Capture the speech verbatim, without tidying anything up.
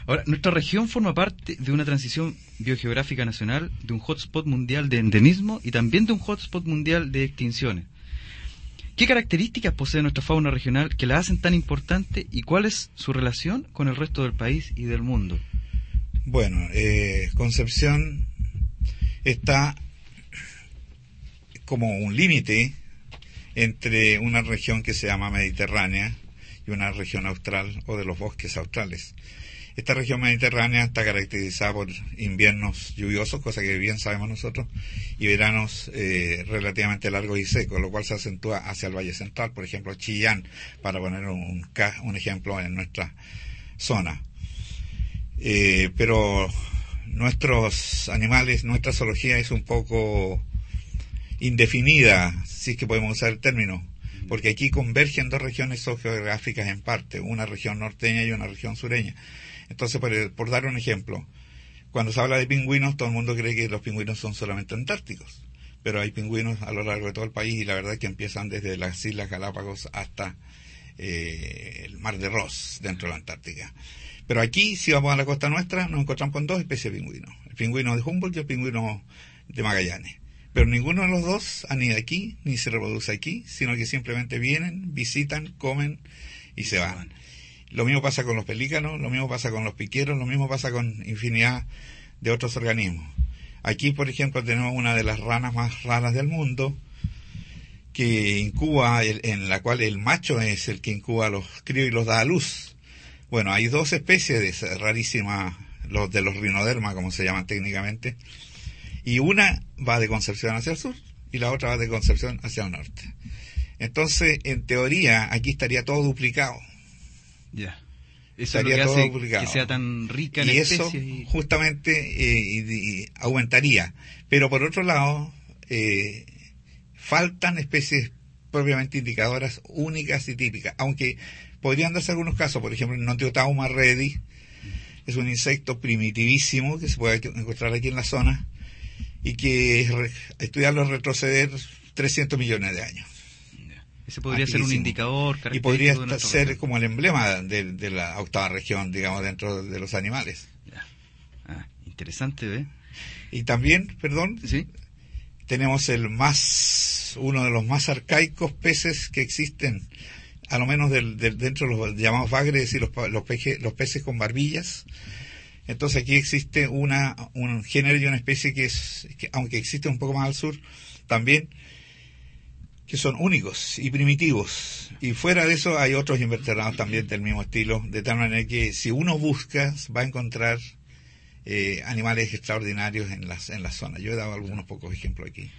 Ahora, nuestra región forma parte de una transición biogeográfica nacional, de un hotspot mundial de endemismo y también de un hotspot mundial de extinciones. ¿Qué características posee nuestra fauna regional que la hacen tan importante y cuál es su relación con el resto del país y del mundo? Bueno, eh, Concepción está como un límite entre una región que se llama Mediterránea y una región austral o de los bosques australes. Esta región mediterránea está caracterizada por inviernos lluviosos, cosa que bien sabemos nosotros, y veranos eh, relativamente largos y secos, lo cual se acentúa hacia el Valle Central, por ejemplo Chillán, para poner un, un ejemplo en nuestra zona. Eh, pero nuestros animales, nuestra zoología es un poco indefinida, si es que podemos usar el término, porque aquí convergen dos regiones geográficas en parte, una región norteña y una región sureña. Entonces, por, por dar un ejemplo, cuando se habla de pingüinos, todo el mundo cree que los pingüinos son solamente antárticos, pero hay pingüinos a lo largo de todo el país y la verdad es que empiezan desde las Islas Galápagos hasta eh, el Mar de Ross, dentro de la Antártica. Pero aquí, si vamos a la costa nuestra, nos encontramos con dos especies de pingüinos, el pingüino de Humboldt y el pingüino de Magallanes. Pero ninguno de los dos anida aquí, ni se reproduce aquí, sino que simplemente vienen, visitan, comen y se van. Lo mismo pasa con los pelícanos, lo mismo pasa con los piqueros, lo mismo pasa con infinidad de otros organismos. Aquí, por ejemplo, tenemos una de las ranas más raras del mundo, que incuba, el, en la cual el macho es el que incuba a los críos y los da a luz. Bueno, hay dos especies de esas rarísimas, los de los rinoderma, como se llaman técnicamente, y una va de Concepción hacia el sur y la otra va de Concepción hacia el norte. Entonces, en teoría, aquí estaría todo duplicado. Ya. Eso estaría es lo que hace duplicado, que sea tan rica en y especies. Eso y... justamente eh, y, y aumentaría. Pero por otro lado, eh, faltan especies propiamente indicadoras únicas y típicas, aunque podrían darse algunos casos. Por ejemplo, el Notiotauma reddi es un insecto primitivísimo que se puede encontrar aquí en la zona y que re, estudiarlo es retroceder trescientos millones de años. Ese podría ser un indicador y podría ser región. Como el emblema de, de la octava región, digamos, dentro de los animales. Ya. Ah, interesante, ¿eh? Y también, perdón, ¿sí? Tenemos el más, uno de los más arcaicos peces que existen, a lo menos del, del, dentro de los llamados bagres y los, los, peje, los peces con barbillas. Entonces aquí existe una un género y una especie que es, que aunque existe un poco más al sur, también que son únicos y primitivos. Y fuera de eso hay otros invertebrados también del mismo estilo, de tal manera que si uno busca va a encontrar eh, animales extraordinarios en las en la zona. Yo he dado algunos pocos ejemplos aquí.